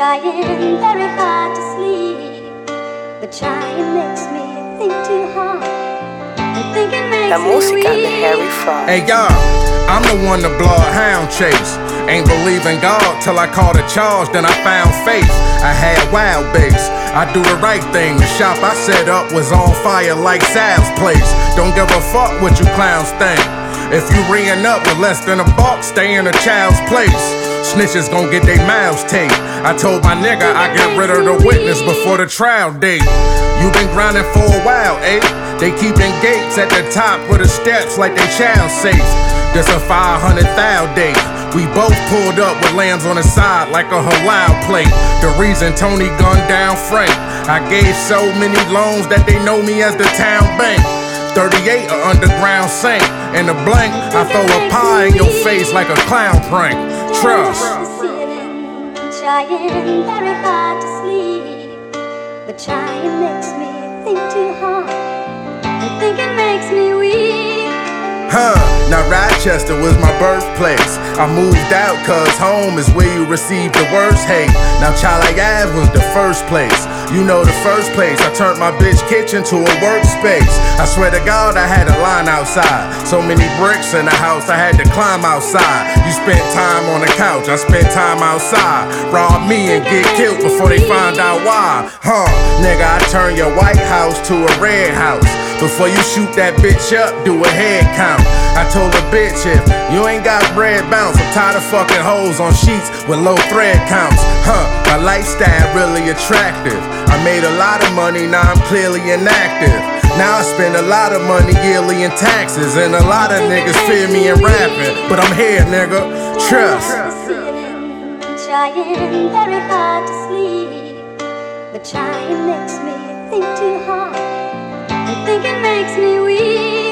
trying very hard to sleep, but trying makes me think too hard. And thinking makes La me música de weak. Harry Fraud. Hey y'all, I'm the one to blow a hound chase. Ain't believe in God till I caught a charge, then I found faith. I had wild base. I do the right thing. The shop I set up was on fire like Sal's place. Don't give a fuck what you clowns think. If you ringing up with less than $1, stay in a child's place. Snitches gon' get they mouths taped. I told my nigga I get rid of the witness before the trial date. You been grinding for a while, eh? They keeping gates at the top of the steps like they child safe. This a 500,000 date. We both pulled up with lambs on the side like a halal plate. The reason Tony gunned down Frank, I gave so many loans that they know me as the town bank. 38 a underground saint. In the blank, I throw a pie in your face like a clown prank. Trust. Trying very hard to sleep, but trying makes me think too hard. And thinking makes me weak. Now Rochester was my birthplace. I moved out cause home is where you receive the worst hate. Now Charlie Ave was the first place. You know the first place. I turned my bitch kitchen to a workspace. I swear to God I had a line outside. So many bricks in the house I had to climb outside. You spent time on the couch, I spent time outside. Rob me and get killed before they find out why. Nigga, I turn your White House to a red house. Before you shoot that bitch up, do a head count. I told a bitch if you ain't got bread bounce, I'm tired of fucking hoes on sheets with low thread counts. My lifestyle really attractive. I made a lot of money, now I'm clearly inactive. Now I spend a lot of money yearly in taxes, and a lot of niggas fear me in rapping, but I'm here, nigga. Trust. Trying very hard to sleep, but trying makes me think too hard. And thinking makes me weak.